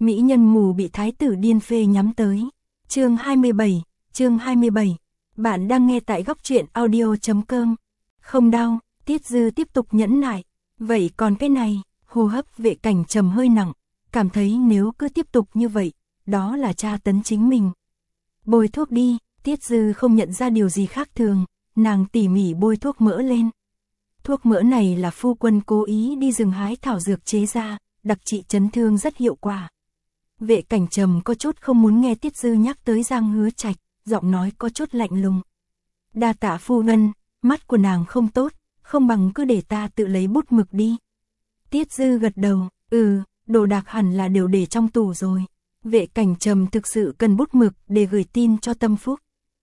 Mỹ nhân mù bị thái tử điên phê nhắm tới. Chương 27. Bạn đang nghe tại góc truyện audio.com. Không đau, Tiết Dư tiếp tục nhẫn nại. Vậy còn cái này, hô hấp Vệ Cảnh Trầm hơi nặng, cảm thấy nếu cứ tiếp tục như vậy, đó là tra tấn chính mình. Bôi thuốc đi, Tiết Dư không nhận ra điều gì khác thường, nàng tỉ mỉ bôi thuốc mỡ lên. Thuốc mỡ này là phu quân cố ý đi rừng hái thảo dược chế ra, đặc trị chấn thương rất hiệu quả. Vệ Cảnh Trầm có chút không muốn nghe Tiết Dư nhắc tới Giang Hứa Trạch, giọng nói có chút lạnh lùng. Đa tạ phu nhân, mắt của nàng không tốt, không bằng cứ để ta tự lấy bút mực đi. Tiết Dư gật đầu, đồ đạc hẳn là đều để trong tủ rồi. Vệ Cảnh Trầm thực sự cần bút mực để gửi tin cho Tâm Phúc.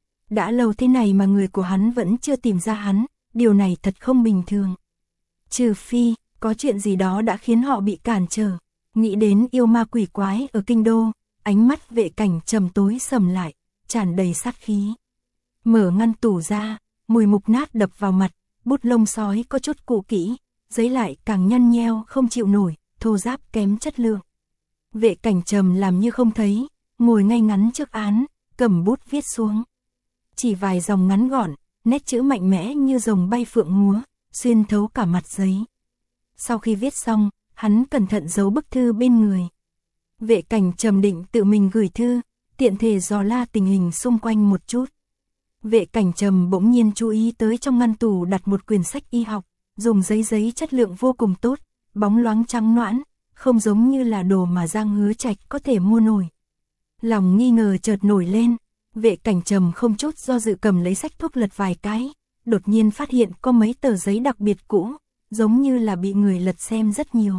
Đã lâu thế này mà người của hắn vẫn chưa tìm ra hắn, điều này thật không bình thường. Trừ phi, có chuyện gì đó đã khiến họ bị cản trở. Nghĩ đến yêu ma quỷ quái ở kinh đô, ánh mắt Vệ Cảnh Trầm tối sầm lại, tràn đầy sát khí. Mở ngăn tủ ra, mùi mục nát đập vào mặt, bút lông sói có chút cũ kỹ, giấy lại càng nhăn nheo không chịu nổi, thô ráp kém chất lượng. Vệ Cảnh Trầm làm như không thấy, ngồi ngay ngắn trước án, cầm bút viết xuống. Chỉ vài dòng ngắn gọn, nét chữ mạnh mẽ như rồng bay phượng múa, xuyên thấu cả mặt giấy. Sau khi viết xong, hắn cẩn thận giấu bức thư bên người. Vệ Cảnh Trầm định tự mình gửi thư, tiện thể dò la tình hình xung quanh một chút. Vệ Cảnh Trầm bỗng nhiên chú ý tới trong ngăn tủ đặt một quyển sách y học, dùng giấy chất lượng vô cùng tốt, bóng loáng trắng nõn, không giống như là đồ mà Giang Hứa Trạch có thể mua nổi. Lòng nghi ngờ chợt nổi lên, Vệ Cảnh Trầm không chút do dự cầm lấy sách thuốc lật vài cái, đột nhiên phát hiện có mấy tờ giấy đặc biệt cũ, giống như là bị người lật xem rất nhiều.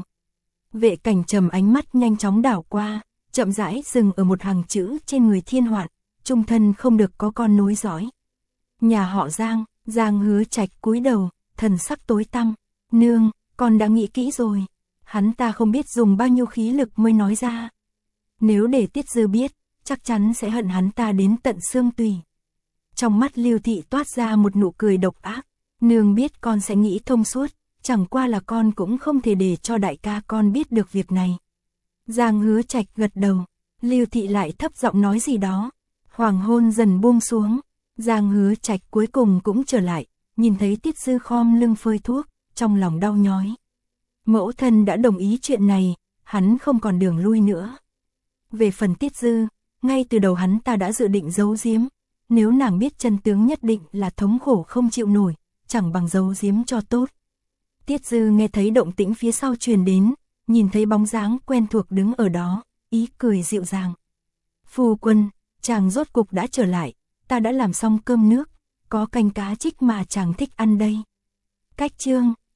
Vệ Cảnh Trầm ánh mắt nhanh chóng đảo qua, chậm rãi dừng ở một hàng chữ trên người Thiên Hoạn, trung thân không được có con nối dõi. Nhà họ Giang, Giang Hứa Trạch cúi đầu, thần sắc tối tăm, nương, con đã nghĩ kỹ rồi. Hắn ta không biết dùng bao nhiêu khí lực mới nói ra. Nếu để Tiết Dư biết, chắc chắn sẽ hận hắn ta đến tận xương tủy. Trong mắt Lưu Thị toát ra một nụ cười độc ác, nương biết con sẽ nghĩ thông suốt, chẳng qua là con cũng không thể để cho đại ca con biết được việc này. Giang Hứa Trạch gật đầu, Lưu Thị lại thấp giọng nói gì đó. Hoàng hôn dần buông xuống, Giang Hứa Trạch cuối cùng cũng trở lại, nhìn thấy Tiết Dư khom lưng phơi thuốc, trong lòng đau nhói. Mẫu thân đã đồng ý chuyện này, hắn không còn đường lui nữa. Về phần Tiết Dư, ngay từ đầu hắn ta đã dự định giấu giếm, nếu nàng biết chân tướng nhất định là thống khổ không chịu nổi, chẳng bằng giấu giếm cho tốt. Tiết Dư nghe thấy động tĩnh phía sau truyền đến, nhìn thấy bóng dáng quen thuộc đứng ở đó, ý cười dịu dàng. Phu quân, chàng rốt cục đã trở lại, ta đã làm xong cơm nước, có canh cá trích mà chàng thích ăn đây. Cách chương